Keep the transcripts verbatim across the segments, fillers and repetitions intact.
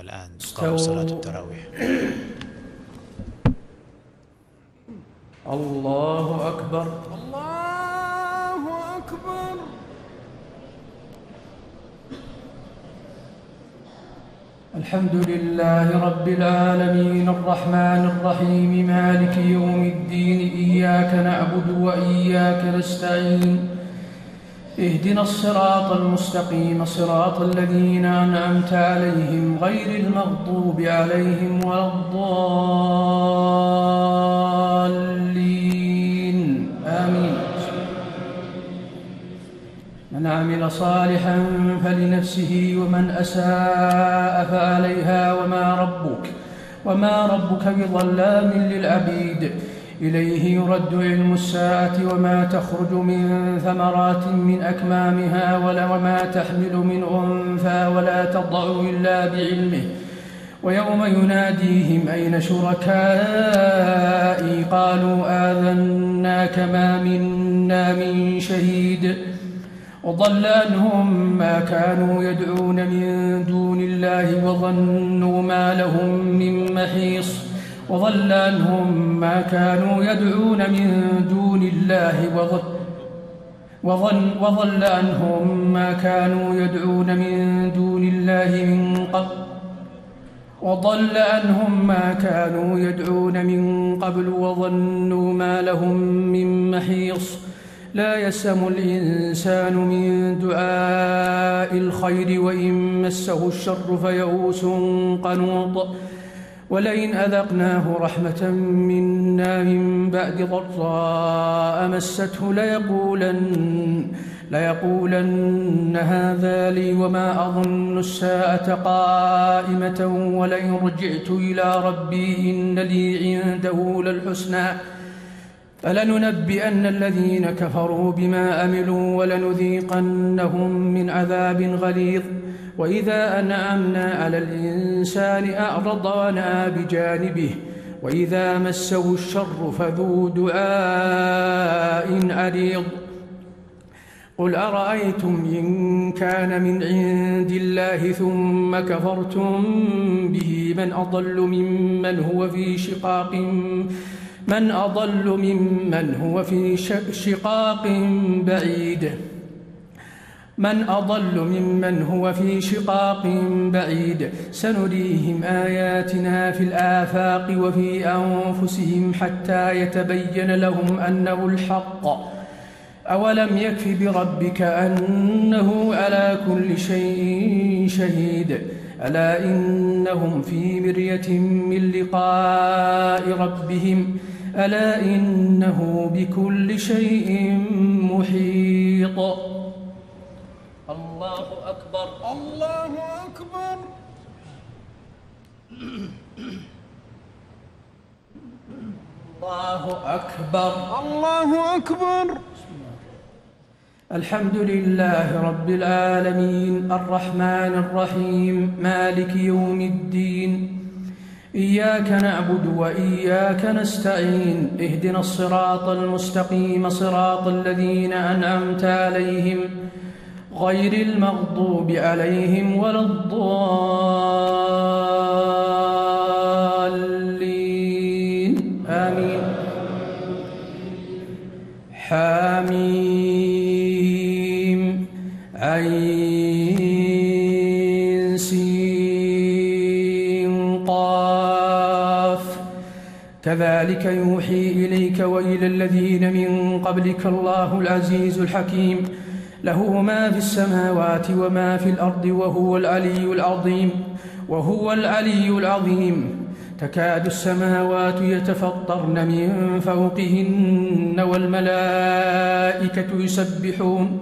الآن تقام صلاة التراويح. الله أكبر. الله أكبر. الحمد لله رب العالمين الرحمن الرحيم مالك يوم الدين إياك نعبد وإياك نستعين اهدنا الصراط المستقيم صراط الذين أنعمت عليهم غير المغضوب عليهم ولا الضالين آمين. من عمل صالحا فلنفسه ومن أساء فعليها وما ربك وما ربك بظلام للعبيد. إليه يرد علم الساعة وما تخرج من ثمرات من أكمامها وما تحمل من أنثى ولا تضع إلا بعلمه. ويوم يناديهم أين شركائي قالوا آذناك ما منا من شهيد. وضل عنهم ما كانوا يدعون من دون الله وظنوا ما لهم من محيص. وضل عنهم ما كانوا يدعون من دون الله وظن وظن وضل عنهم ما كانوا يدعون من دون الله من قبل وضل عنهم ما كانوا يدعون من قبل وظنوا ما لهم من محيص. لا يسأم الإنسان من دعاء الخير وإن مسه الشر فيئوس قنوط. ولئن أذقناه رحمة منا من بعد ضراء مسته ليقولن, ليقولن هذا لي وما أظن الساعة قائمة ولئن رجعت إلى ربي إن لي عنده للحسنى فلننبئن الذين كفروا بما عملوا ولنذيقنهم من عذاب غليظ. وإذا أنعمنا على الإنسان أعرض ونأى بجانبه وإذا مسه الشر فذو دعاء عريض. قل أرأيتم إن كان من عند الله ثم كفرتم به من أضل ممن هو في شقاق من أضل ممن هو في شقاق بعيد من أضل ممن هو في شقاق بعيد. سنريهم آياتنا في الآفاق وفي أنفسهم حتى يتبين لهم أنه الحق. أولم يكف بربك أنه على كل شيء شهيد. ألا إنهم في مرية من لقاء ربهم ألا إنه بكل شيء محيط. الله أكبر. الله أكبر. الله أكبر. الله أكبر. الحمد لله رب العالمين الرحمن الرحيم مالك يوم الدين إياك نعبد وإياك نستعين اهدنا الصراط المستقيم صراط الذين أنعمت عليهم غير المغضوب عليهم ولا الضالين آمين. حاميم عين سين قاف كذلك يوحي إليك وإلى الذين من قبلك الله العزيز الحكيم له ما في السماوات وما في الأرض وهو العلي العظيم وهو العلي العظيم. تكاد السماوات يتفطرن من فوقهن والملائكة يسبحون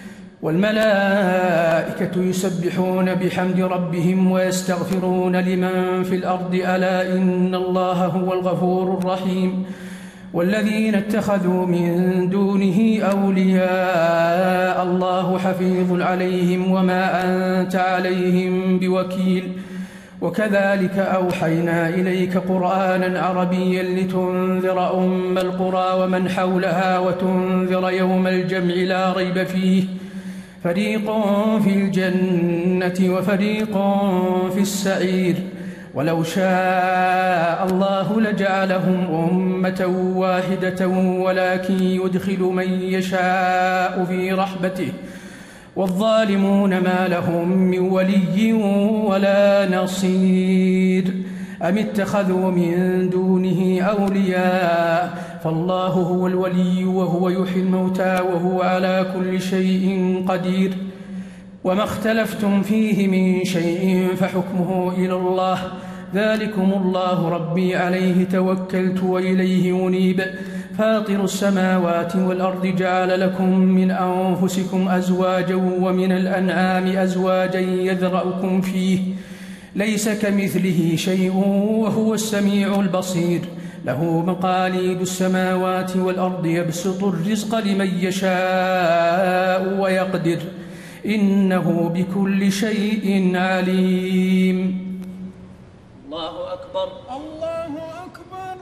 والملائكة يسبحون بحمد ربهم ويستغفرون لمن في الأرض ألا إن الله هو الغفور الرحيم. والذين اتخذوا من دونه أولياء الله حفيظ عليهم وما أنت عليهم بوكيل. وكذلك أوحينا إليك قرآنا عربيا لتنذر أم القرى ومن حولها وتنذر يوم الجمع لا ريب فيه فريق في الجنة وفريق في السعير ولو شاء الله لجعلهم أمة واحدة ولكن يدخل من يشاء في رحمته والظالمون ما لهم من ولي ولا نصير أم اتخذوا من دونه أولياء فالله هو الولي وهو يحيي الموتى وهو على كل شيء قدير وما اختلفتم فيه من شيء فحكمه إلى الله ذلكم الله ربي عليه توكلت وإليه أنيب فاطر السماوات والأرض جعل لكم من أنفسكم أزواجا ومن الأنعام أزواجا يذرأكم فيه ليس كمثله شيء وهو السميع البصير له مقاليد السماوات والأرض يبسط الرزق لمن يشاء ويقدر إنه بكل شيء عليم. الله أكبر. الله أكبر.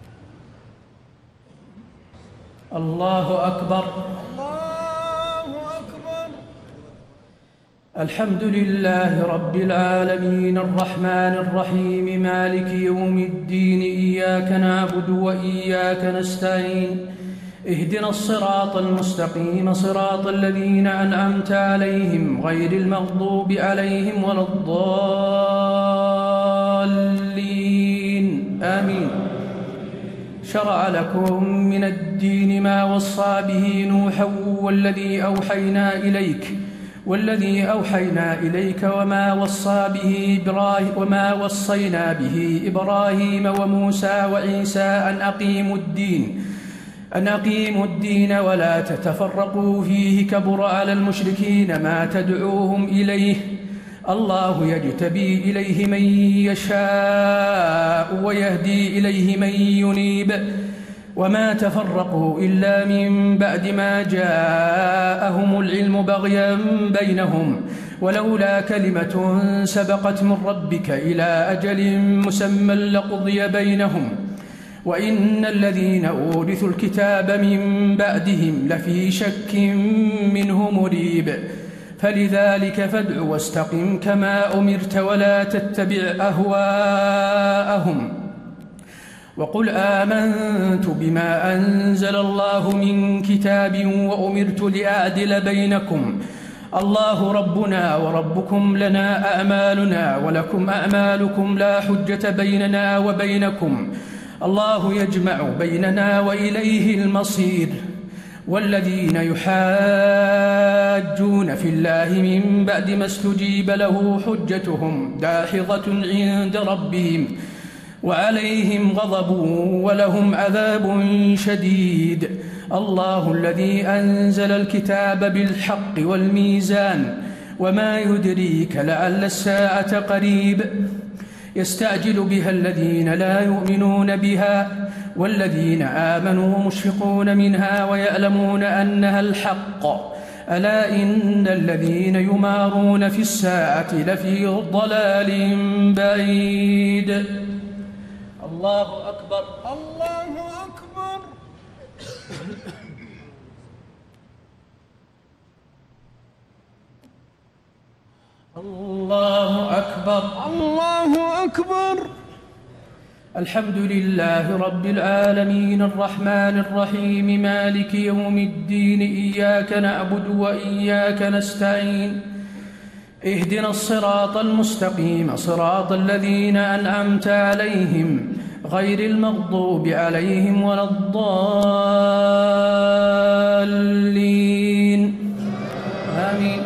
الله أكبر. الله أكبر. الحمد لله رب العالمين الرحمن الرحيم مالك يوم الدين إياك نعبد وإياك نستعين اهدنا الصراط المستقيم صراط الذين أنعمت عليهم غير المغضوب عليهم ولا الضالين آمين. شرع لكم من الدين ما وصى به نوحا والذي أوحينا إليك والذي أوحينا إليك وما وصى به إبراهيم وما وصينا به إبراهيم وموسى وعيسى أن أقيموا الدين أن أقيموا الدين ولا تتفرقوا فيه كبر على المشركين ما تدعوهم إليه الله يجتبي إليه من يشاء ويهدي إليه من ينيب وما تفرقوا إلا من بعد ما جاءهم العلم بغيا بينهم ولولا كلمة سبقت من ربك إلى أجل مسمى لقضي بينهم وإن الذين أورثوا الكتاب من بعدهم لفي شك منه مريب فلذلك فادع واستقم كما أمرت ولا تتبع أهواءهم وقل آمنت بما أنزل الله من كتاب وأمرت لأعدل بينكم الله ربنا وربكم لنا أعمالنا ولكم أعمالكم لا حجة بيننا وبينكم الله يجمع بيننا وإليه المصير والذين يحاجون في الله من بعد ما استجيب له حجتهم داحضة عند ربهم وعليهم غضب ولهم عذاب شديد الله الذي أنزل الكتاب بالحق والميزان وما يدريك لعل الساعة قريب يستعجل بها الذين لا يؤمنون بها والذين آمنوا مشفقون منها ويعلمون أنها الحق ألا إن الذين يمارون في الساعة لفي ضلال بعيد. الله أكبر. الله أكبر. الله أكبر. الله أكبر. الحمد لله رب العالمين الرحمن الرحيم مالك يوم الدين إياك نعبد وإياك نستعين اهدنا الصراط المستقيم صراط الذين أنعمت عليهم غير المغضوب عليهم ولا الضالين آمين.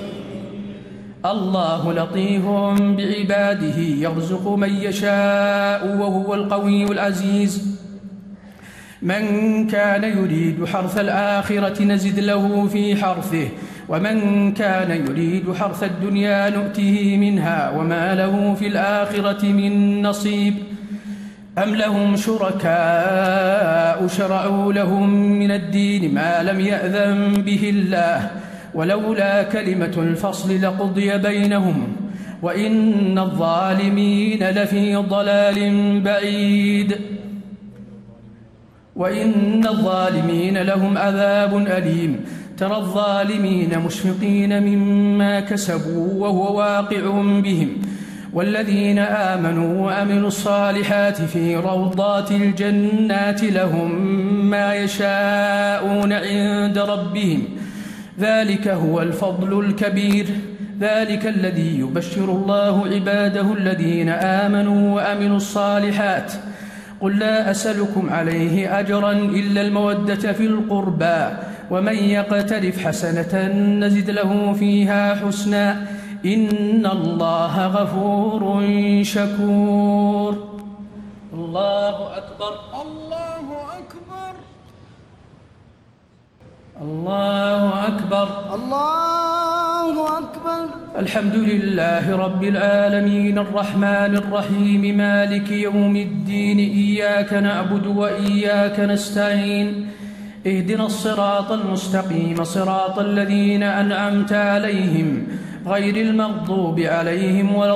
الله لطيف بعباده يرزق من يشاء وهو القوي العزيز من كان يريد حرث الآخرة نزد له في حرثه ومن كان يريد حرث الدنيا نؤته منها وما له في الآخرة من نصيب أم لهم شركاء شرعوا لهم من الدين ما لم يأذن به الله ولولا كلمة الفصل لقضي بينهم وإن الظالمين لفي ضلال بعيد وإن الظالمين لهم عذاب أليم ترى الظالمين مشفقين مما كسبوا وهو واقع بهم والذين آمنوا وعملوا الصالحات في روضات الجنات لهم ما يشاءون عند ربهم ذلك هو الفضل الكبير ذلك الذي يبشر الله عباده الذين آمنوا وعملوا الصالحات قل لا أسألكم عليه أجرا إلا المودة في القربى ومن يقترف حسنة نزد له فيها حسنا إن الله غفور شكور. الله أكبر الله أكبر الله أكبر الله أكبر. الحمد لله رب العالمين الرحمن الرحيم مالك يوم الدين إياك نعبد وإياك نستعين اهدنا الصراط المستقيم صراط الذين أنعمت عليهم غير المغضوب عليهم ولا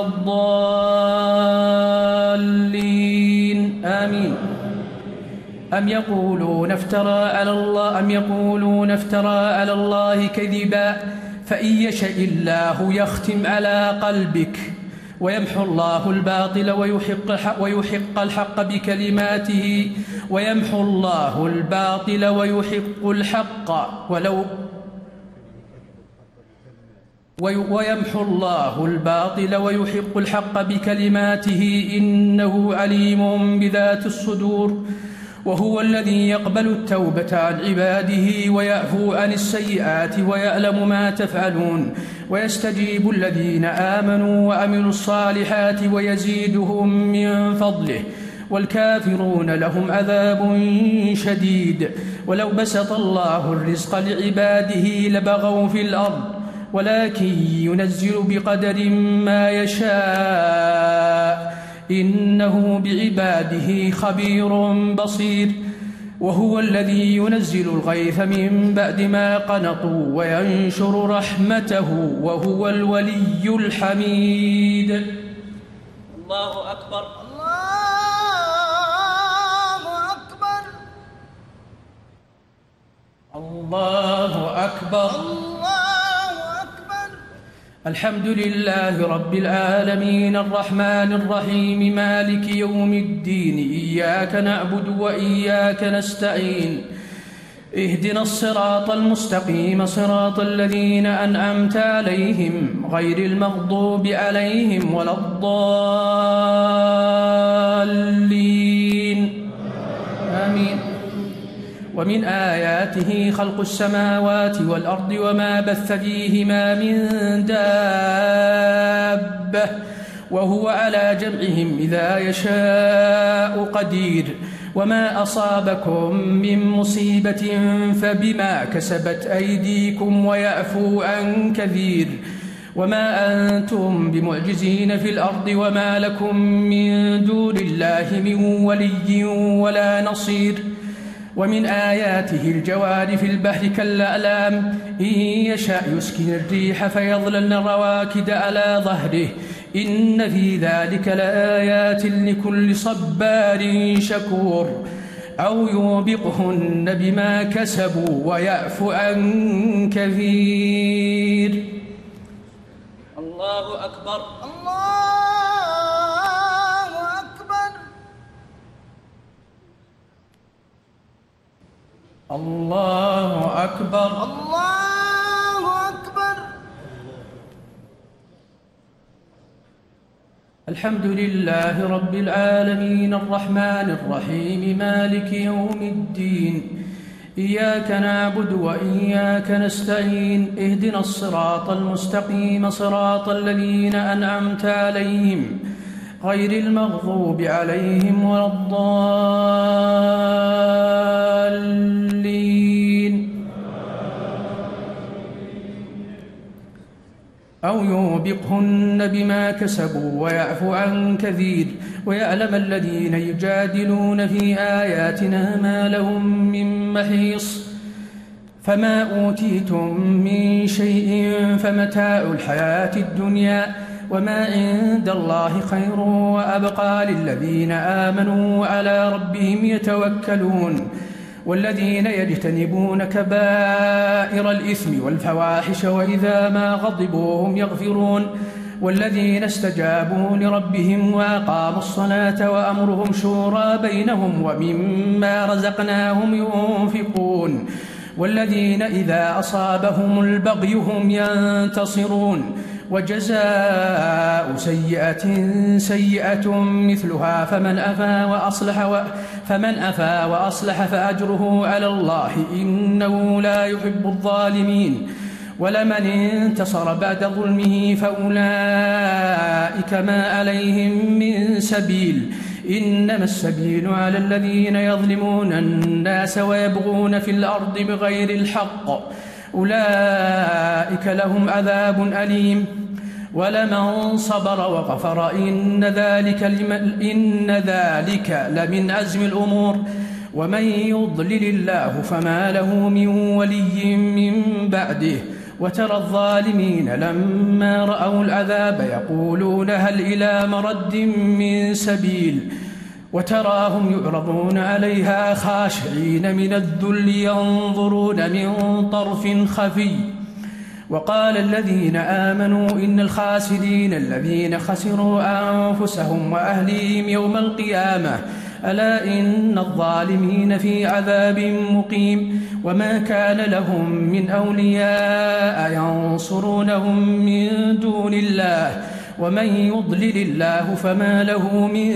الضالين آمين. أم يقولون افترى على الله أم يقولون افترى على الله كذبا فإن يشاء الله يختم على قلبك ويمحو الله الباطل ويحق الحق, ويحق الحق بكلماته ويمحو الله الباطل ويحق الحق ولو ويمحو الله الباطل ويحق الحق بكلماته إنه عليم بذات الصدور وهو الذي يقبل التوبة عن عباده ويعفو عن السيئات ويعلم ما تفعلون ويستجيب الذين آمنوا وعملوا الصالحات ويزيدهم من فضله والكافرون لهم عذاب شديد ولو بسط الله الرزق لعباده لبغوا في الأرض ولكن ينزل بقدر ما يشاء إنه بعباده خبير بصير وهو الذي ينزل الغيث من بعد ما قنطوا وينشر رحمته وهو الولي الحميد. الله أكبر الله أكبر الله أكبر الحمد لله رب العالمين الرحمن الرحيم مالك يوم الدين إياك نعبد وإياك نستعين اهدنا الصراط المستقيم صراط الذين أنعمت عليهم غير المغضوب عليهم ولا الضالين آمين. ومن آياته خلق السماوات والأرض وما بث فيهما من دابة وهو على جمعهم إذا يشاء قدير وما أصابكم من مصيبة فبما كسبت أيديكم ويعفو عن كثير وما أنتم بمعجزين في الأرض وما لكم من دون الله من ولي ولا نصير. ومن آياته الجوار في البحر كالأعلام إن يشاء يسكن الريح فيظللن رواكد على ظهره إن في ذلك لآيات لكل صبار شكور أو يوبقهن بما كسبوا ويعفو عن كثير. الله أكبر الله أكبر الله أكبر. الحمد لله رب العالمين الرحمن الرحيم مالك يوم الدين إياك نعبد وإياك نستعين اهدنا الصراط المستقيم صراط الذين أنعمت عليهم غير المغضوب عليهم ولا الضالين أو يوبقهن بما كسبوا ويعفو عن كثير ويعلم الذين يجادلون في آياتنا ما لهم من محيص فما أوتيتم من شيء فمتاع الحياة الدنيا وما عند الله خير وأبقى للذين آمنوا وعلى ربهم يتوكلون والذين يجتنبون كبائر الإثم والفواحش وإذا ما غضبوا هم يغفرون والذين استجابوا لربهم وأقاموا الصلاة وأمرهم شورى بينهم ومما رزقناهم ينفقون والذين إذا أصابهم البغي هم ينتصرون وجزاء سيئة سيئة مثلها فمن أفا وأصلح و... فمن أفا وأصلح فأجره على الله إنه لا يحب الظالمين ولمن انتصر بعد ظلمه فأولئك ما عليهم من سبيل إنما السبيل على الذين يظلمون الناس ويبغون في الأرض بغير الحق أولئك لهم عذاب أليم ولمن صبر وغفر إن ذلك, إن ذلك لمن عزم الأمور ومن يضلل الله فما له من ولي من بعده وترى الظالمين لما رأوا العذاب يقولون هل إلى مرد من سبيل وتراهم يعرضون عليها خاشعين من الذل ينظرون من طرف خفي وقال الذين آمنوا إن الخاسرين الذين خسروا أنفسهم وأهليهم يوم القيامة ألا إن الظالمين في عذاب مقيم وما كان لهم من أولياء ينصرونهم من دون الله ومن يضلل الله فما له من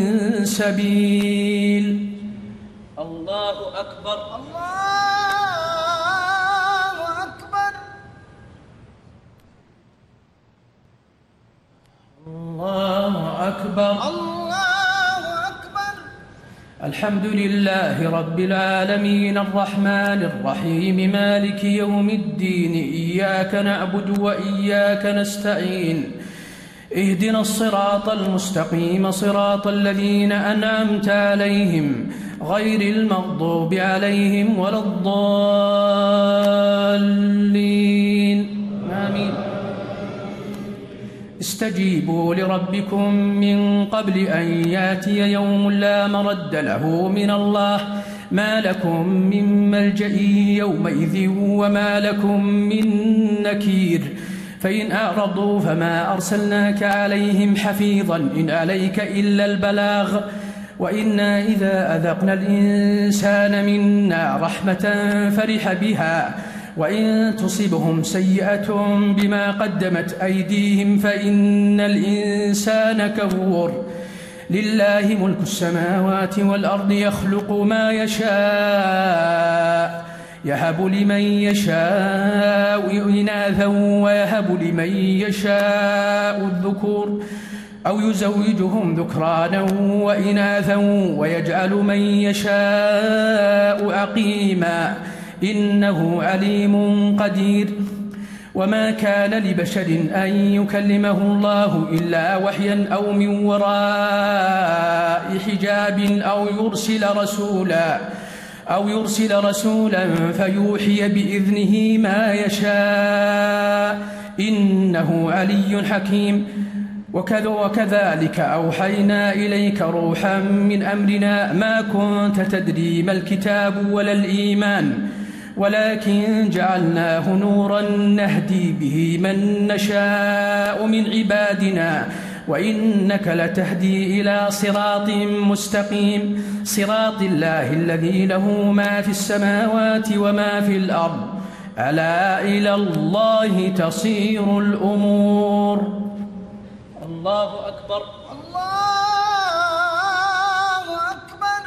سبيل. الله أكبر. الله أكبر. الله أكبر. الله أكبر. الحمد لله رب العالمين الرحمن الرحيم مالك يوم الدين إياك نعبد وإياك نستعين اهدنا الصراط المستقيم صراط الذين أنعمت عليهم غير المغضوب عليهم ولا الضالين آمين. استجيبوا لربكم من قبل أن ياتي يوم لا مرد له من الله ما لكم من ملجأ يومئذ وما لكم من نكير فإن أعرضوا فما أرسلناك عليهم حفيظا إن عليك إلا البلاغ وإنا إذا أذقنا الإنسان منا رحمة فرح بها وإن تصبهم سيئة بما قدمت أيديهم فإن الإنسان كفور لله ملك السماوات والأرض يخلق ما يشاء يهب لمن يشاء إناثا ويهب لمن يشاء الذكور أو يزوجهم ذكرانا وإناثا ويجعل من يشاء عقيما إنه عليم قدير وما كان لبشر أن يكلمه الله إلا وحيا أو من وراء حجاب أو يرسل رسولا أو يرسل رسولا فيوحي بإذنه ما يشاء إنه علي حكيم وكذلك أوحينا إليك روحا من أمرنا ما كنت تدري ما الكتاب ولا الإيمان ولكن جعلناه نورا نهدي به من نشاء من عبادنا وإنك لتهدي إلى صراط مستقيم صراط الله الذي له ما في السماوات وما في الأرض ألا إلى الله تصير الأمور. الله أكبر. الله أكبر.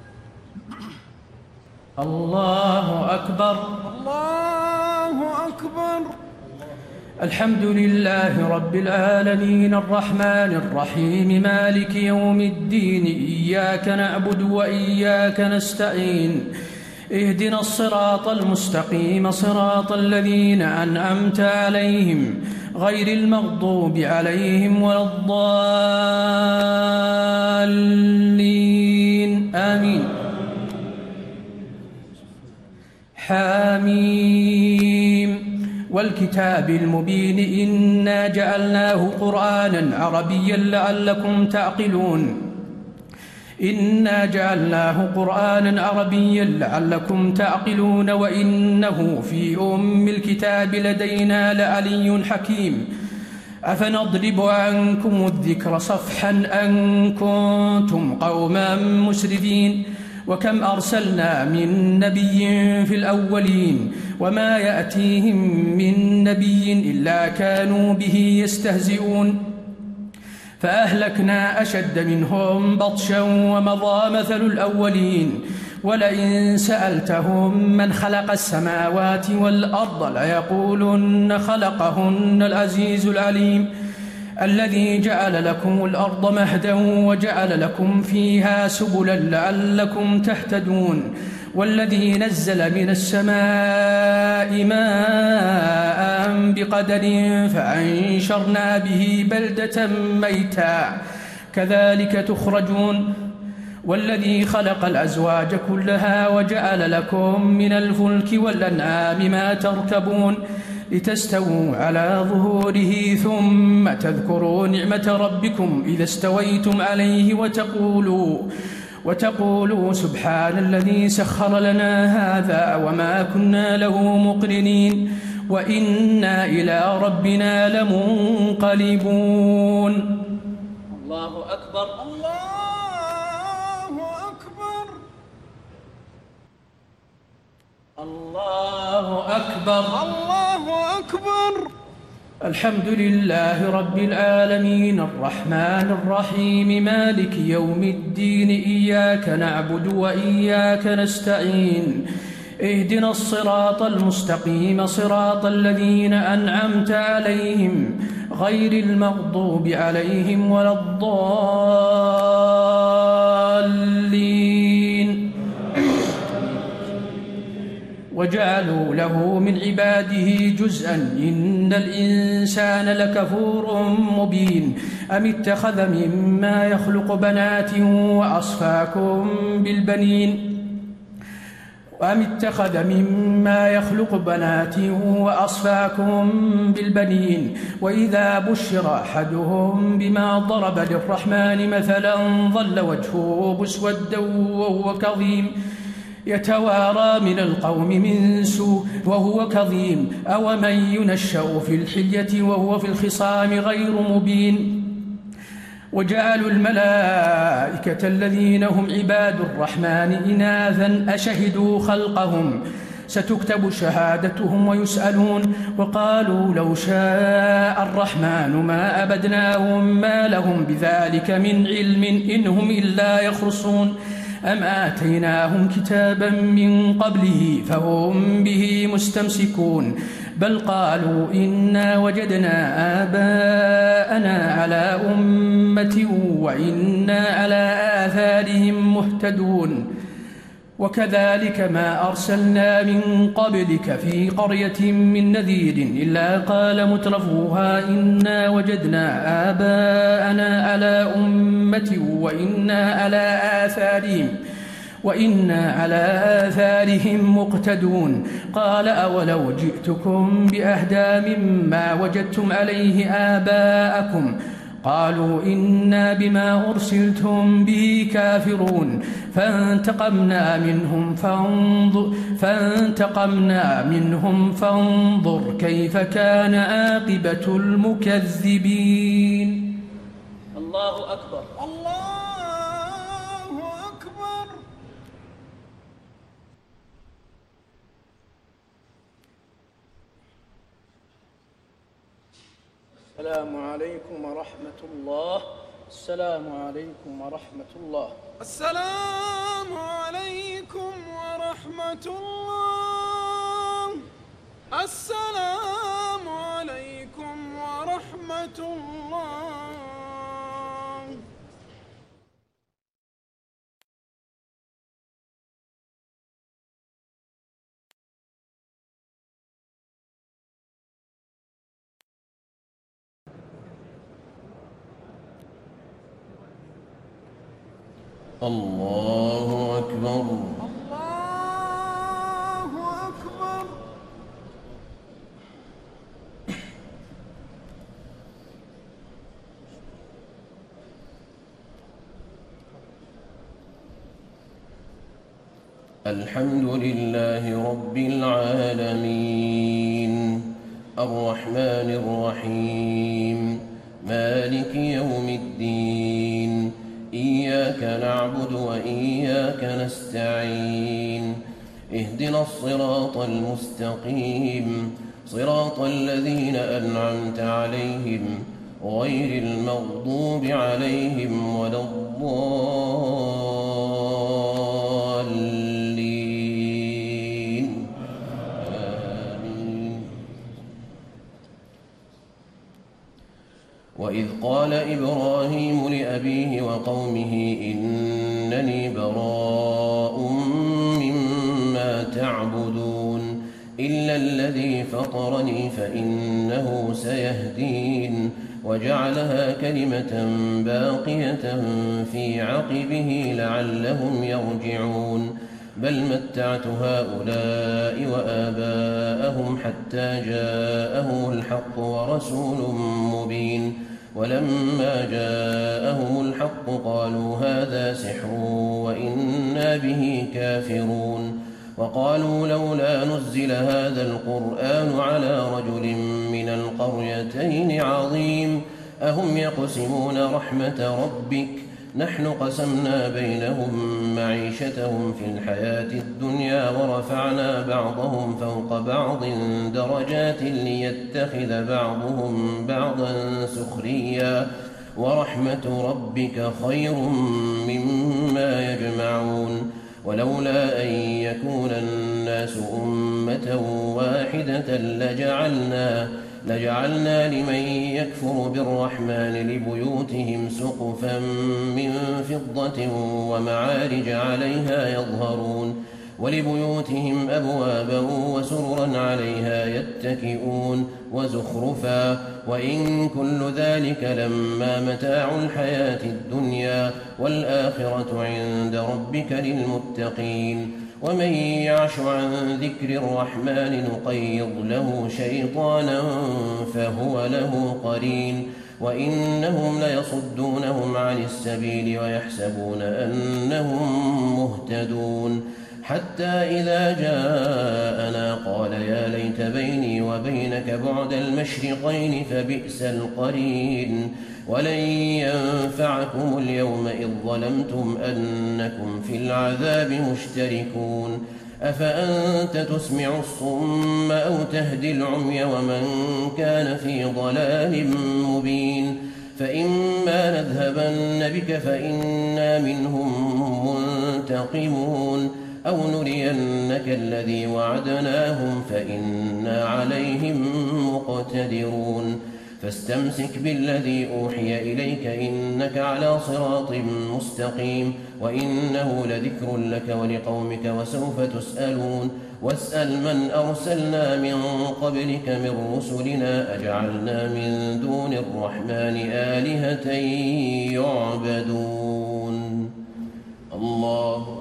الله أكبر. الله أكبر. الحمد لله رب العالمين الرحمن الرحيم مالك يوم الدين إياك نعبد وإياك نستعين اهدنا الصراط المستقيم صراط الذين أنعمت عليهم غير المغضوب عليهم ولا الضالين آمين. حاميم والكتاب المبين إنا جعلناه قرآنا عربيا لعلكم تعقلون إنا جعلناه قرآنا عربيا لعلكم تعقلون وإنه في أم الكتاب لدينا لعلي حكيم أفنضرب عنكم الذكر صفحا أن كنتم قوما مسرفين وكم أرسلنا من نبي في الأولين وما يأتيهم من نبي إلا كانوا به يستهزئون فأهلكنا أشد منهم بطشا ومضى مثل الأولين ولئن سألتهم من خلق السماوات والأرض ليقولن خلقهن العزيز العليم الذي جعل لكم الأرض مهدا وجعل لكم فيها سبلا لعلكم تهتدون والذي نزل من السماء ماء بقدر فأنشرنا به بلدة ميتا كذلك تخرجون والذي خلق الأزواج كلها وجعل لكم من الفلك والأنعام ما تركبون لتستووا على ظهوره ثم تذكروا نعمة ربكم إذا استويتم عليه وتقولوا وتقولوا سبحان الذي سخر لنا هذا وما كنا له مقرنين وإنا إلى ربنا لمنقلبون. الله أكبر. الله أكبر. الله أكبر. الله أكبر. الحمد لله رب العالمين الرحمن الرحيم مالك يوم الدين إياك نعبد وإياك نستعين اهدنا الصراط المستقيم صراط الذين أنعمت عليهم غير المغضوب عليهم ولا الضالين وجعلوا له من عباده جزءا إن الإنسان لكفور مبين أم اتخذ مما يخلق بنات وأصفاكم بالبنين أم اتخذ مما يخلق بنات وأصفاكم بالبنين وإذا بشر أحدهم بما ضرب للرحمن مثلا ظل وجهه مسودا وهو كظيم يتوارى من القوم من سوء وهو كظيم أومن ينشأ في الحلية وهو في الخصام غير مبين وجعلوا الملائكة الذين هم عباد الرحمن إناثا أشهدوا خلقهم ستكتب شهادتهم ويسألون وقالوا لو شاء الرحمن ما أبدناهم ما لهم بذلك من علم إن هم إلا يخرصون أم آتيناهم كتابا من قبله فهم به مستمسكون بل قالوا إنا وجدنا آباءنا على أمة وإنا على آثارهم مهتدون وكذلك ما أرسلنا من قبلك في قرية من نذير إلا قال مترفوها إنا وجدنا آباءنا على أمة وإنا على آثارهم وإنا على آثارهم مقتدون قال أولو جئتكم بأهدى مما وجدتم عليه آباءكم قالوا إنا بما أرسلتم به كافرون فانتقمنا منهم فانظر, فانتقمنا منهم فانظر كيف كان عاقبة المكذبين. الله أكبر. الله أكبر. السلام عليكم ورحمة الله. السلام عليكم ورحمة الله. السلام عليكم ورحمة الله. السلام عليكم ورحمة الله. الله أكبر. الله أكبر. الحمد لله رب العالمين الرحمن الرحيم مالك يوم الدين إياك نعبد وإياك نستعين اهدنا الصراط المستقيم صراط الذين أنعمت عليهم غير المغضوب عليهم ولا الضالين آمين. وإذ قال إبراهيم لأبيه وقومه إنني براء مما تعبدون إلا الذي فطرني فإنه سيهدين وجعلها كلمة باقية في عقبه لعلهم يرجعون بل متعت هؤلاء وآباءهم حتى جاءهم الحق ورسول مبين ولما جاءهم الحق قالوا هذا سحر وإنا به كافرون وقالوا لولا نزل هذا القرآن على رجل من القريتين عظيم أهم يقسمون رحمة ربك نحن قسمنا بينهم معيشتهم في الحياة الدنيا ورفعنا بعضهم فوق بعض درجات ليتخذ بعضهم بعضا سخريا ورحمة ربك خير مما يجمعون ولولا أن يكون الناس أمة واحدة لجعلنا لجعلنا لمن يكفر بالرحمن لبيوتهم سقفا من فضة ومعارج عليها يظهرون ولبيوتهم أبوابا وسررا عليها يتكئون وزخرفا وإن كل ذلك لما متاع الحياة الدنيا والآخرة عند ربك للمتقين ومن يعش عن ذكر الرحمن نقيض له شيطانا فهو له قرين وإنهم ليصدونهم عن السبيل ويحسبون أنهم مهتدون حتى إذا جاءنا قال يا ليت بيني وبينك بعد المشرقين فبئس القرين ولن ينفعكم اليوم إذ ظلمتم أنكم في العذاب مشتركون أفأنت تسمع الصم أو تهدي العمي ومن كان في ضلال مبين فإما نذهبن بك فإنا منهم منتقمون أو نرينك الذي وعدناهم فإنا عليهم مقتدرون فاستمسك بالذي أوحي إليك إنك على صراط مستقيم وإنه لذكر لك ولقومك وسوف تسألون واسأل من أرسلنا من قبلك من رسلنا أجعلنا من دون الرحمن آلهة يعبدون الله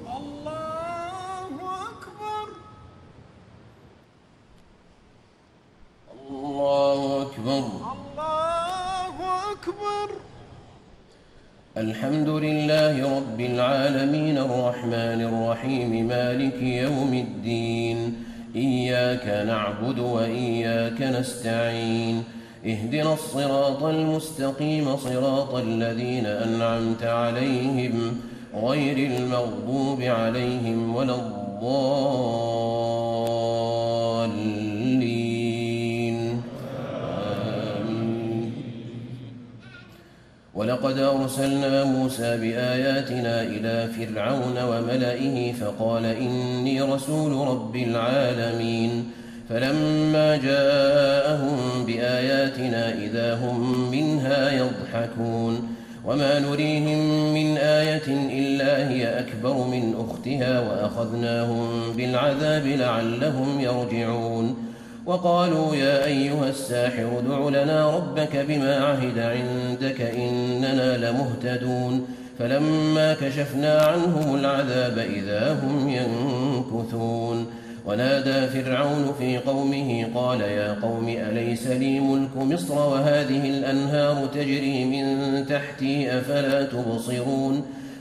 الله أكبر الله أكبر. الحمد لله رب العالمين الرحمن الرحيم مالك يوم الدين إياك نعبد وإياك نستعين اهدنا الصراط المستقيم صراط الذين أنعمت عليهم غير المغضوب عليهم ولا الضالين. ولقد أرسلنا موسى بآياتنا إلى فرعون وملئه فقال إني رسول رب العالمين فلما جاءهم بآياتنا إذا هم منها يضحكون وما نريهم من آية إلا هي أكبر من أختها وأخذناهم بالعذاب لعلهم يرجعون وقالوا يا أيها الساحر ادع لنا ربك بما عهد عندك إننا لمهتدون فلما كشفنا عنهم العذاب إذا هم ينكثون ونادى فرعون في قومه قال يا قوم أليس لي ملك مصر وهذه الأنهار تجري من تحتي أفلا تبصرون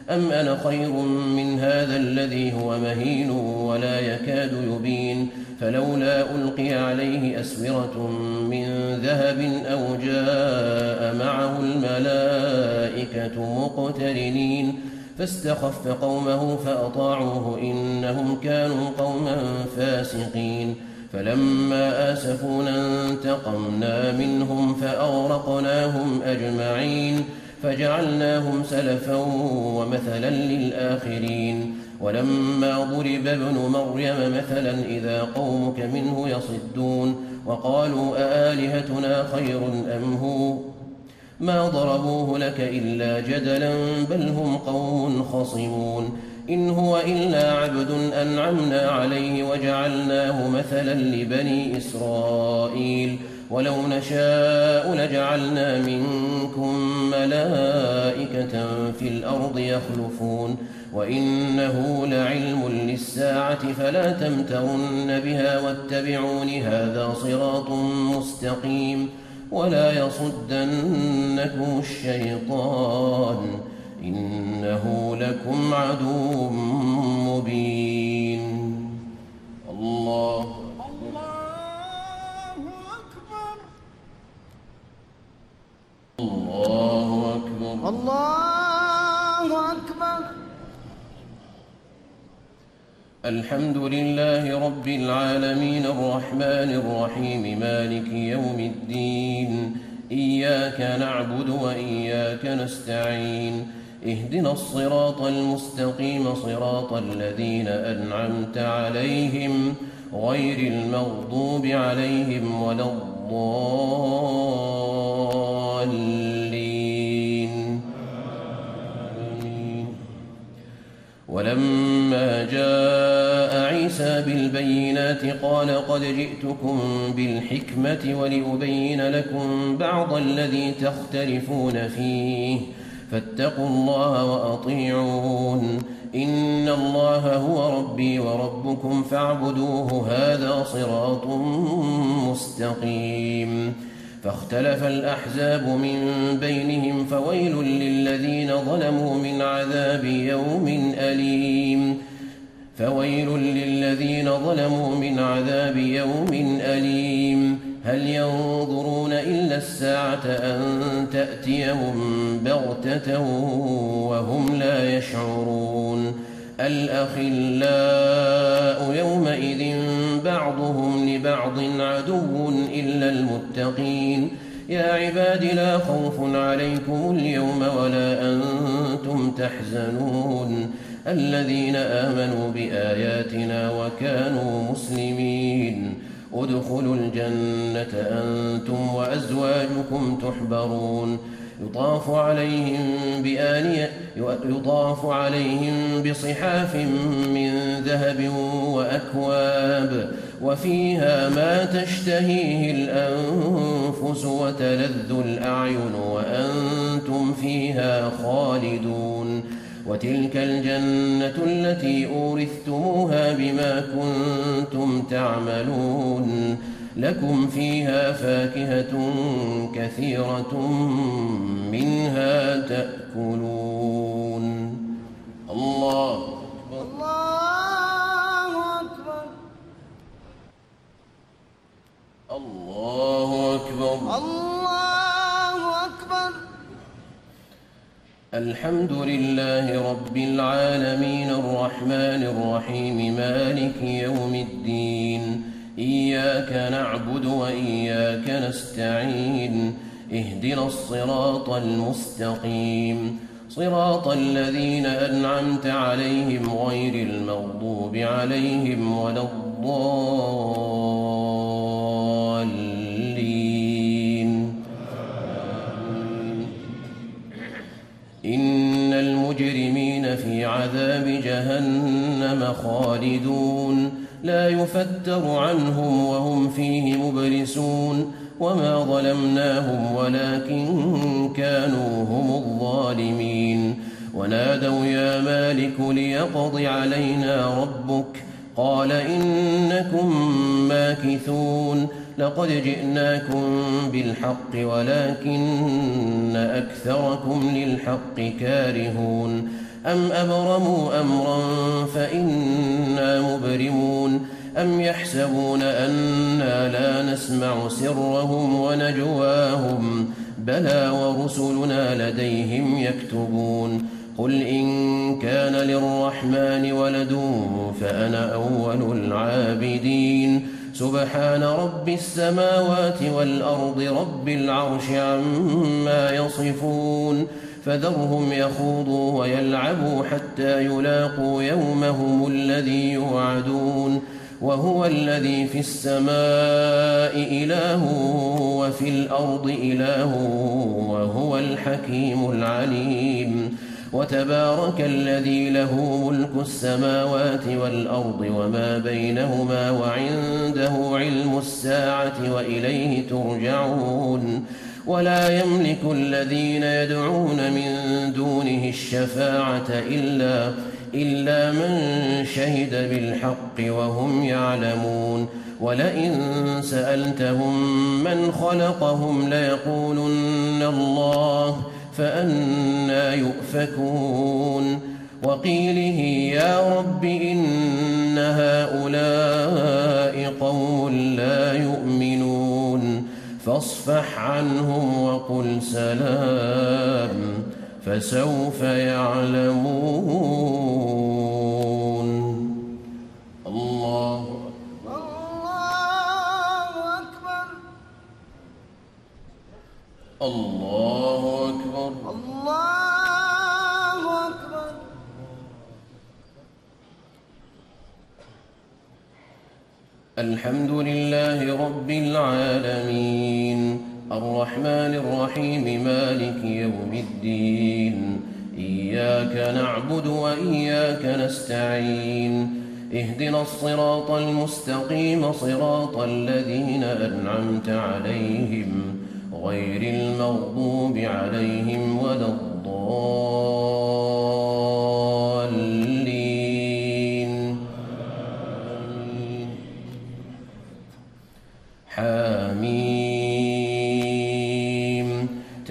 أم أنا خير من هذا الذي هو مهين ولا يكاد يبين فلولا ألقي عليه أسورة من ذهب أو جاء معه الملائكة مقترنين فاستخف قومه فأطاعوه إنهم كانوا قوما فاسقين فلما آسفونا انتقمنا منهم فأغرقناهم أجمعين فجعلناهم سلفا ومثلا للآخرين ولما ضرب ابن مريم مثلا إذا قومك منه يصدون وقالوا أآلهتنا خير أم هو ما ضربوه لك إلا جدلا بل هم قوم خصمون إن هو إلا عبد أنعمنا عليه وجعلناه مثلا لبني إسرائيل ولو نشاء لجعلنا منكم ملائكة في الأرض يخلفون وإنه لعلم للساعة فلا تمترن بها واتبعون هذا صراط مستقيم ولا يصدنكم الشيطان إنه لكم عدو مبين. الله الله أكبر الله أكبر. الحمد لله رب العالمين الرحمن الرحيم مالك يوم الدين إياك نعبد وإياك نستعين اهدنا الصراط المستقيم صراط الذين أنعمت عليهم غير المغضوب عليهم ولا الضالين آمين. ولما جاء عيسى بالبينات قال قد جئتكم بالحكمة ولأبين لكم بعض الذي تختلفون فيه فاتقوا الله وأطيعون إن الله هو ربي وربكم فاعبدوه هذا صراط مستقيم. فاختلف الأحزاب من بينهم فويل للذين ظلموا من عذاب يوم أليم فويل للذين ظلموا من عذاب يوم أليم هل ينظرون إلا الساعة أن تأتيهم بغتة وهم لا يشعرون الأخلاء يومئذ بعضهم لبعض عدو إلا المتقين يا عباد لا خوف عليكم اليوم ولا أنتم تحزنون الذين آمنوا بآياتنا وكانوا مسلمين ادخلوا الجنة أنتم وأزواجكم تحبرون يطاف عليهم بآنية يطاف عليهم بصحاف من ذهب وأكواب وفيها ما تشتهيه الأنفس وتلذ الأعين وأنتم فيها خالدون وتلك الجنة التي أورثتموها بما كنتم تعملون لكم فيها فاكهة كثيرة منها تأكلون. الله أكبر الله أكبر الله أكبر الله أكبر. الحمد لله رب العالمين الرحمن الرحيم مالك يوم الدين إياك نعبد وإياك نستعين اهدنا الصراط المستقيم صراط الذين أنعمت عليهم غير المغضوب عليهم ولا الضالين إن المجرمين في عذاب جهنم خالدون لا يفتر عنهم وهم فيه مبلسون وما ظلمناهم ولكن كانوا هم الظالمين ونادوا يا مالك ليقض علينا ربك قال إنكم ماكثون لقد جئناكم بالحق ولكن أكثركم للحق كارهون أم أبرموا أمرا فإنا مبرمون أم يحسبون أنا لا نسمع سرهم ونجواهم بلى ورسلنا لديهم يكتبون قل إن كان للرحمن ولد فأنا أول العابدين سبحان رب السماوات والأرض رب العرش عما يصفون فذرهم يخوضوا ويلعبوا حتى يلاقوا يومهم الذي يوعدون وهو الذي في السماء إله وفي الأرض إله وهو الحكيم العليم وتبارك الذي له ملك السماوات والأرض وما بينهما وعنده علم الساعة وإليه ترجعون ولا يملك الذين يدعون من دونه الشفاعة إلا إلا من شهد بالحق وهم يعلمون ولئن سألتهم من خلقهم ليقولن الله فأنى يؤفكون وقيله يا رب إن هؤلاء قوم لا يؤمنون فاصفح عنهم وقل سلام فسوف يعلمون. الله أكبر. الله أكبر. الله أكبر. الحمد لله رب العالمين الرحمن الرحيم مالك يوم الدين إياك نعبد وإياك نستعين اهدنا الصراط المستقيم صراط الذين أنعمت عليهم غير المغضوب عليهم ولا الضالين حميم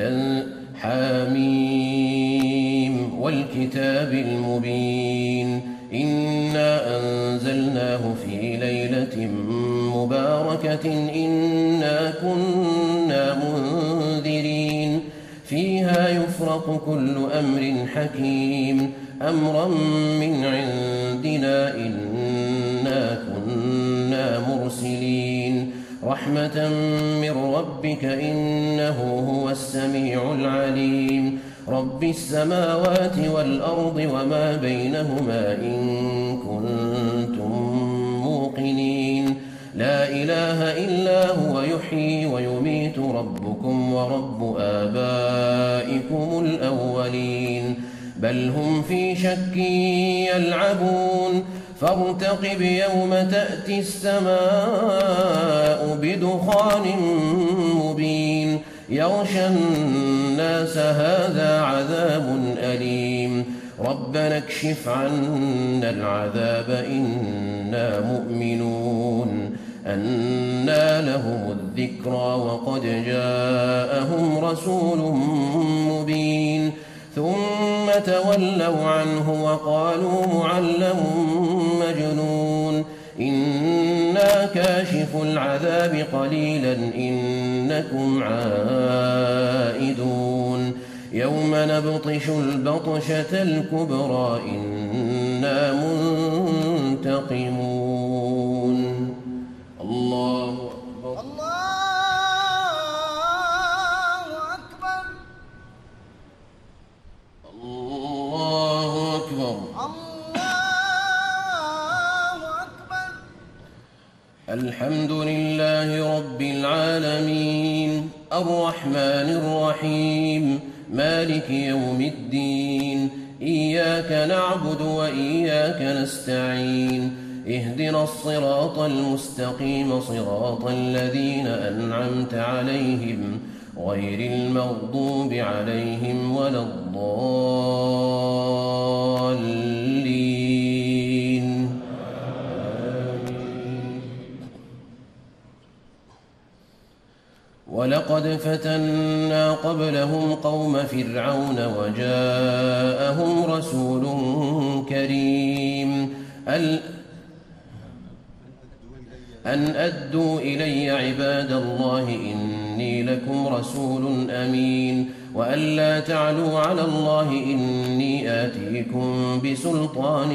حميم والكتاب المبين إنا أنزلناه في ليلة مباركة إنا كنا منذرين فيها يفرق كل أمر حكيم أمرا من عندنا إنا كنا مرسلين رحمة من ربك إنه هو السميع العليم رب السماوات والأرض وما بينهما إن كنتم موقنين لا إله إلا هو يحيي ويميت ربكم ورب آبائكم الأولين بل هم في شك يلعبون فارتقب يوم تأتي السماء بدخان مبين يغشى الناس هذا عذاب أليم ربنا اكشف عنا العذاب إنا مؤمنون أنى لهم الذكرى وقد جاءهم رسول مبين ثم تولوا عنه وقالوا معلم مجنون إنا كاشف العذاب قليلا إنكم عائدون يوم نبطش البطشة الكبرى إنا منتقمون. الله أكبر. الله أكبر. الله أكبر. الله أكبر. الحمد لله رب العالمين الرحمن الرحيم مالك يوم الدين إياك نعبد وإياك نستعين اهدنا الصراط المستقيم صراط الذين أنعمت عليهم غير المغضوب عليهم ولا الضالين. ولقد فتنا قبلهم قوم فرعون وجاءهم رسول كريم أن أدوا إلي عباد الله إني لكم رسول أمين وأن لا تعلوا على الله إني آتيكم بسلطان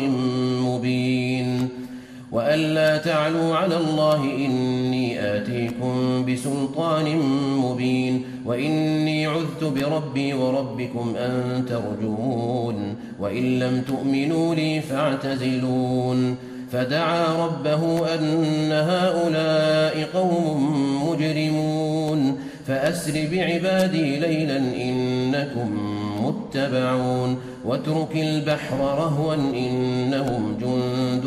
مبين وأن لا تعلوا على الله إني آتيكم بسلطان مبين وإني عذت بربي وربكم أن ترجمون وإن لم تؤمنوا لي فاعتزلون فدعا ربه أن هؤلاء قوم مجرمون فأسر بعبادي ليلا إنكم متبعون واترك البحر رهوا إنهم جند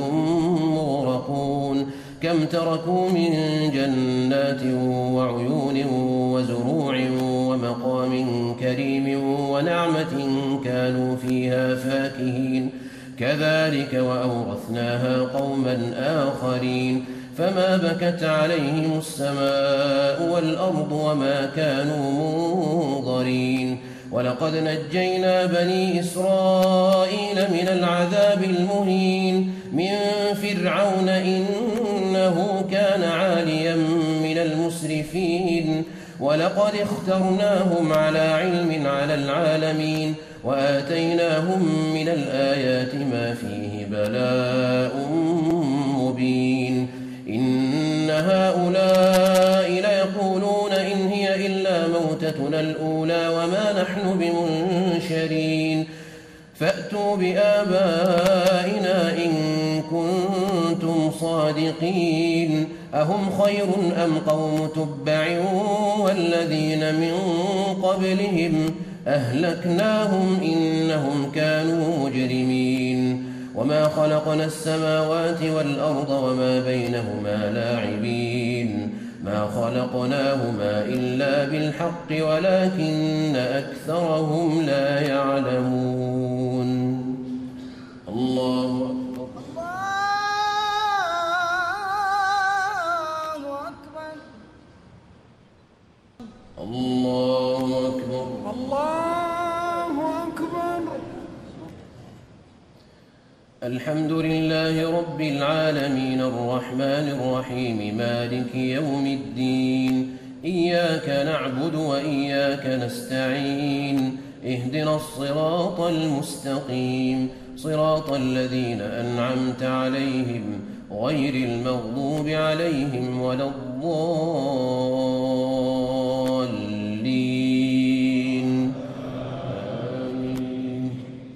مغرقون كم تركوا من جنات وعيون وزروع ومقام كريم ونعمة كانوا فيها فاكهين كذلك وأورثناها قوما آخرين فما بكت عليهم السماء والأرض وما كانوا منظرين ولقد نجينا بني إسرائيل من العذاب المهين من فرعون إنه كان عاليا من المسرفين ولقد اخترناهم على علم على العالمين وآتيناهم من الآيات ما فيه بلاء مبين إن هؤلاء ليقولون إن هي إلا موتتنا الأولى وما نحن بمنشرين فأتوا بآبائنا إن كنتم صادقين أهم خير أم قوم تبع والذين من قبلهم أهلكناهم إنهم كانوا مجرمين وما خلقنا السماوات والأرض وما بينهما لاعبين ما خلقناهما إلا بالحق ولكن أكثرهم لا يعلمون الله أكبر الله أكبر الله أكبر الله أكبر الحمد لله رب العالمين الرحمن الرحيم مالك يوم الدين إياك نعبد وإياك نستعين اهدنا الصراط المستقيم صراط الذين أنعمت عليهم غير المغضوب عليهم ولا الضالين آمين.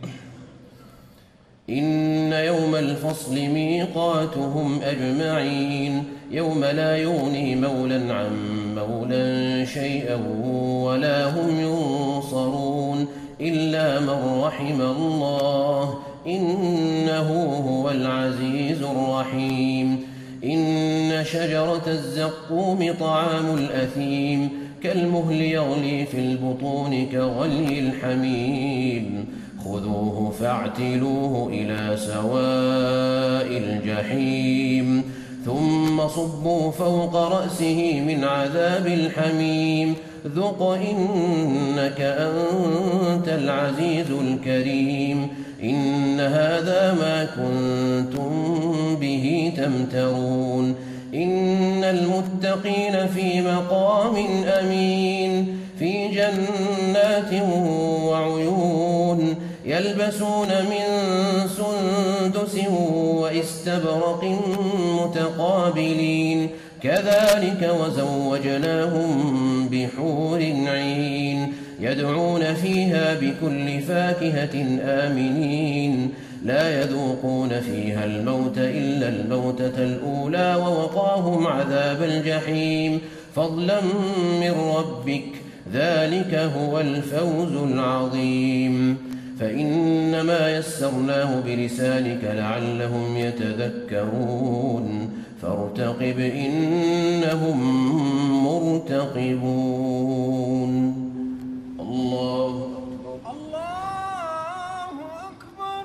إن يوم الفصل ميقاتهم أجمعين يوم لا يغني مولا عن مولا شيئا ولا هم ينصرون إلا من رحم الله إنه هو العزيز الرحيم إن شجرة الزقوم طعام الأثيم كالمهل يغلي في البطون كغلي الحميم خذوه فاعتلوه إلى سواء الجحيم ثم صبوا فوق رأسه من عذاب الحميم ذق إنك أنت العزيز الكريم إن هذا ما كنتم به تمترون إن المتقين في مقام أمين في جنات وعيون يلبسون من سندس واستبرق متقابلين كذلك وزوجناهم بحور عين يدعون فيها بكل فاكهة آمنين لا يذوقون فيها الموت إلا الموتة الأولى ووقاهم عذاب الجحيم فضلا من ربك ذلك هو الفوز العظيم فإنما يسرناه بلسانك لعلهم يتذكرون فارتقب إنهم مرتقبون الله الله أكبر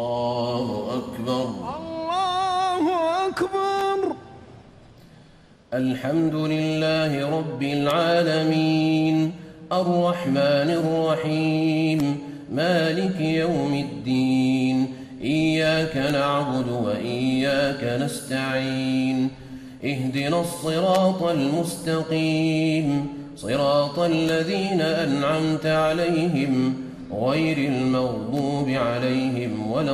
الله أكبر الله أكبر الحمد لله رب العالمين الرحمن الرحيم مالك يوم الدين إياك نعبد وإياك نستعين اهدنا الصراط المستقيم صراط الذين أنعمت عليهم غير المغضوب عليهم ولا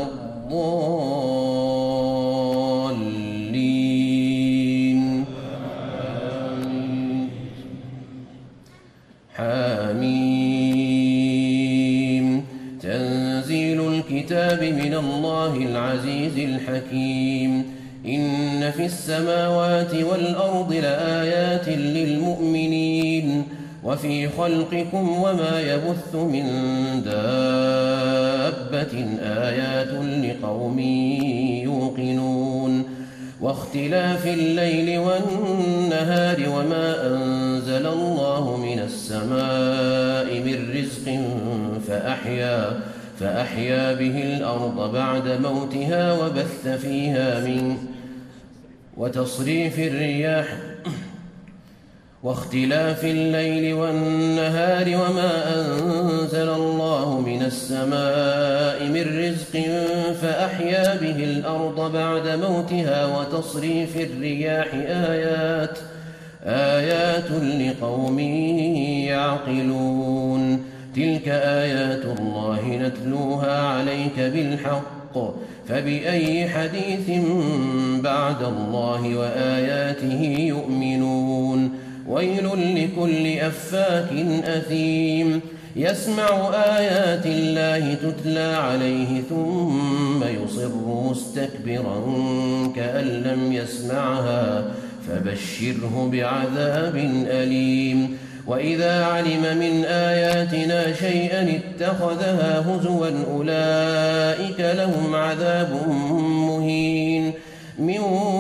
الضالين حميم تنزيل الكتاب من الله العزيز الحكيم إن في السماوات والأرض لآيات للمؤمنين وفي خلقكم وما يبث من دابة آيات لقوم يوقنون واختلاف الليل والنهار وما أنزل الله من السماء من رزق فأحيا فأحيا به الأرض بعد موتها وبث فيها من وتصريف الرياح واختلاف الليل والنهار وما أنزل الله من السماء من رزق فأحيا به الأرض بعد موتها وتصريف الرياح آيات آيات لقوم يعقلون تلك آيات الله نتلوها عليك بالحق فبأي حديث بعد الله وآياته يؤمنون ويل لكل أفاك أثيم يسمع آيات الله تتلى عليه ثم يصر مستكبرا كأن لم يسمعها فبشره بعذاب أليم وإذا علم من آياتنا شيئا اتخذها هزوا أولئك لهم عذاب مهين من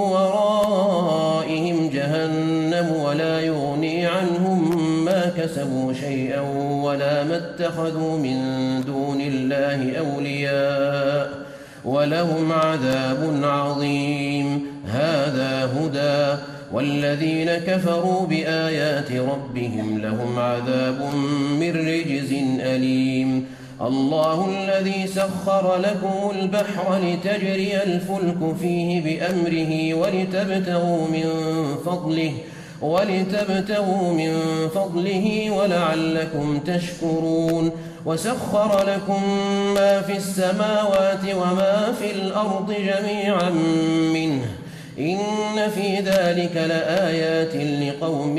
ورائهم جهنم ولا يغني عنهم ما كسبوا شيئا ولا ما اتخذوا من دون الله أولياء ولهم عذاب عظيم هذا هدى والذين كفروا بآيات ربهم لهم عذاب من رجز أليم الله الذي سخر لكم البحر لتجري الفلك فيه بأمره ولتبتغوا من فضله ولتبتغوا من فضله ولعلكم تشكرون وسخر لكم ما في السماوات وما في الأرض جميعا منه إن في ذلك لآيات لقوم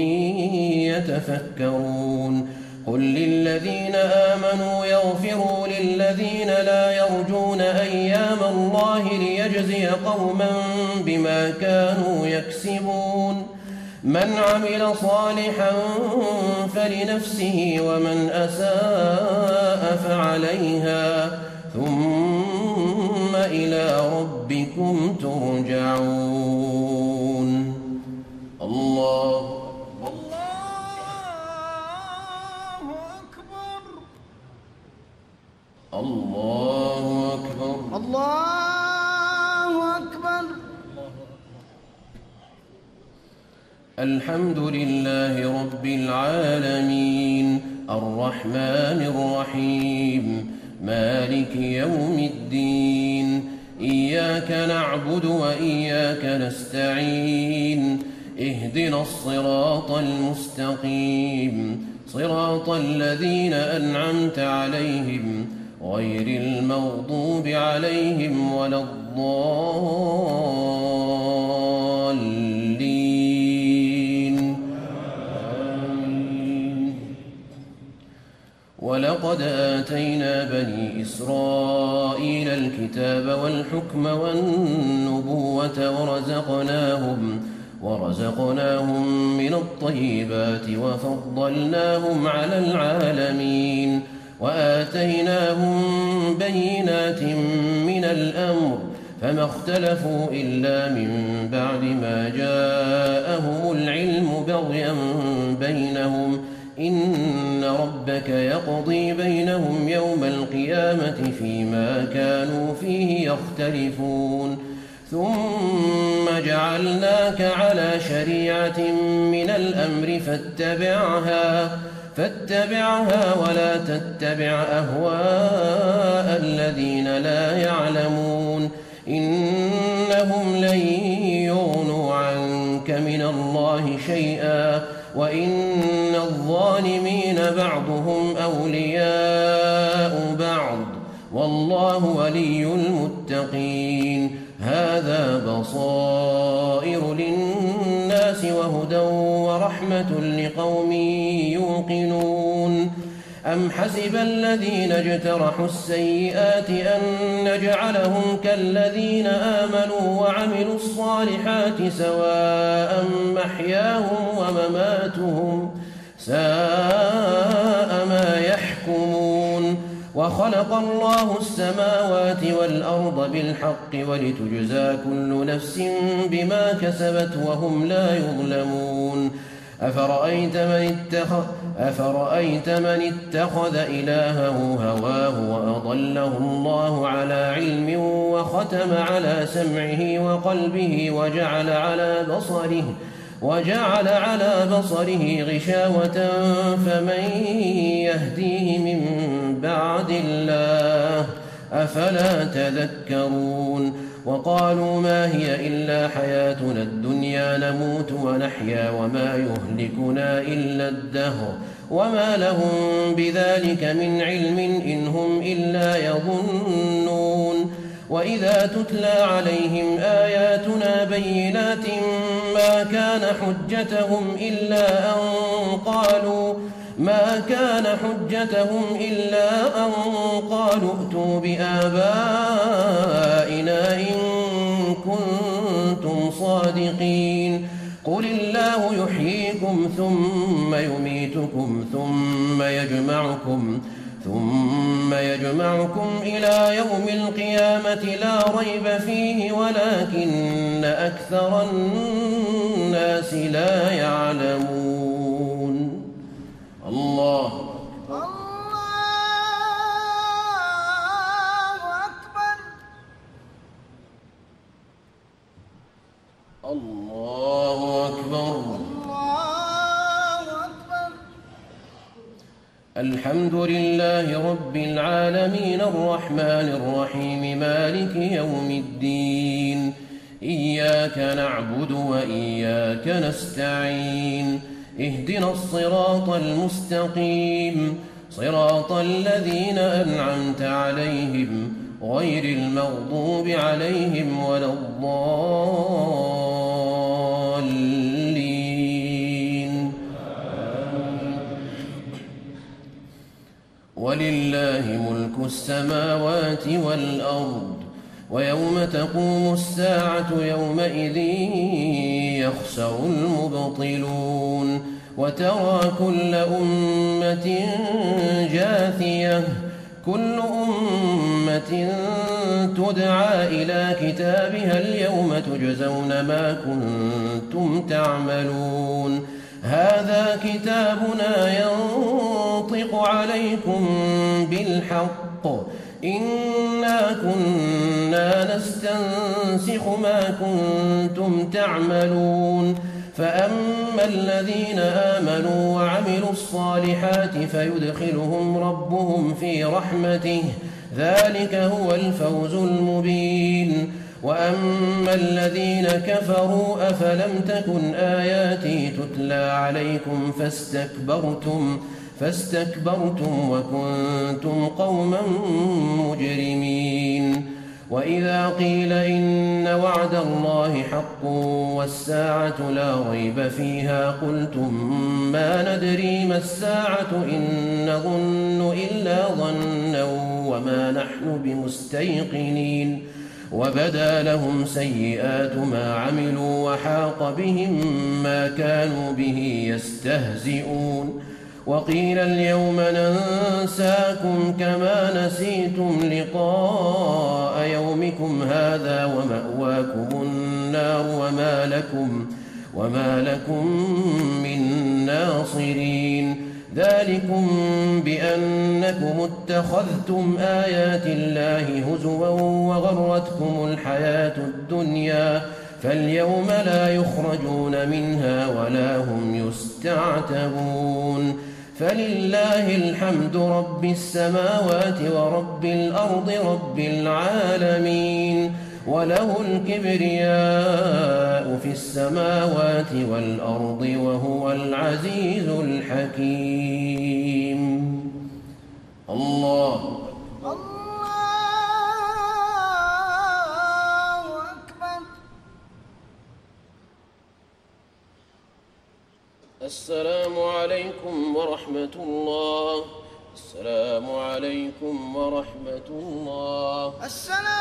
يتفكرون قل للذين آمنوا يغفروا للذين لا يرجون أيام الله ليجزي قوما بما كانوا يكسبون من عمل صالحا فلنفسه ومن أساء فعليها ثم إلى ربكم ترجعون الله الله أكبر الله أكبر الحمد لله رب العالمين الرحمن الرحيم مالك يوم الدين إياك نعبد وإياك نستعين اهدنا الصراط المستقيم صراط الذين أنعمت عليهم غير المغضوب عليهم ولا الضالين آمين. ولقد آتينا بني إسرائيل الكتاب والحكم والنبوة ورزقناهم ورزقناهم من الطيبات وفضلناهم على العالمين وآتيناهم بينات من الأمر فما اختلفوا إلا من بعد ما جاءهم العلم بغيا بينهم إن ربك يقضي بينهم يوم القيامة فيما كانوا فيه يختلفون ثم جعلناك على شريعة من الأمر فاتبعها فاتبعها ولا تتبع أهواء الذين لا يعلمون إنهم لن يغنوا عنك من الله شيئا وإن الظالمين بعضهم أولياء بعض والله ولي المتقين هذا بصائر للناس وهدى ورحمة لقوم يوقنون أم حسب الذين اجترحوا السيئات أن نجعلهم كالذين آمنوا وعملوا الصالحات سواء محياهم ومماتهم ساء ما يحكمون وخلق الله السماوات والأرض بالحق ولتجزى كل نفس بما كسبت وهم لا يظلمون أفرأيت من اتخذ, أفرأيت من اتخذ إلهه هواه وأضله الله على علم وختم على سمعه وقلبه وجعل على بصره وجعل على بصره غشاوة فمن يهديه من بعد الله أفلا تذكرون وقالوا ما هي إلا حياتنا الدنيا نموت ونحيا وما يهلكنا إلا الدهر وما لهم بذلك من علم إن هم إلا يظنون وإذا تتلى عليهم آياتنا بينات ما كان حجتهم إلا أن قالوا ما كان حجتهم إلا أن قالوا ائتوا بآبائنا إن كنتم صادقين قل الله يحييكم ثم يميتكم ثم يجمعكم ثم يجمعكم إلى يوم القيامة لا ريب فيه ولكن أكثر الناس لا يعلمون الله الله أكبر الحمد لله رب العالمين الرحمن الرحيم مالك يوم الدين إياك نعبد وإياك نستعين اهدنا الصراط المستقيم صراط الذين أنعمت عليهم غير المغضوب عليهم ولا الضالين ولله ملك السماوات والأرض ويوم تقوم الساعة يومئذ يخسر المبطلون وترى كل أمة جاثية كل أمة تدعى إلى كتابها اليوم تجزون ما كنتم تعملون هذا كتابنا ينطق عليكم بالحق إنا كنا نستنسخ ما كنتم تعملون فأما الذين آمنوا وعملوا الصالحات فيدخلهم ربهم في رحمته ذلك هو الفوز المبين وأما الذين كفروا أفلم تكن آياتي تتلى عليكم فاستكبرتم فاستكبرتم وكنتم قوما مجرمين وإذا قيل إن وعد الله حق والساعة لا ريب فيها قلتم ما ندري ما الساعة إن نظن إلا ظنا وما نحن بمستيقنين وبدا لهم سيئات ما عملوا وحاق بهم ما كانوا به يستهزئون وقيل اليوم ننساكم كما نسيتم لقاء يومكم هذا ومأواكم النار وما لكم, وما لكم من ناصرين ذلكم بأنكم اتخذتم آيات الله هزوا وغرتكم الحياة الدنيا فاليوم لا يخرجون منها ولا هم يستعتبون فلله الحمد رب السماوات ورب الأرض رب العالمين وله الكبرياء في السماوات والأرض وهو العزيز الحكيم. الله الله أكبر. السلام عليكم ورحمة الله. السلام عليكم ورحمة الله. السلام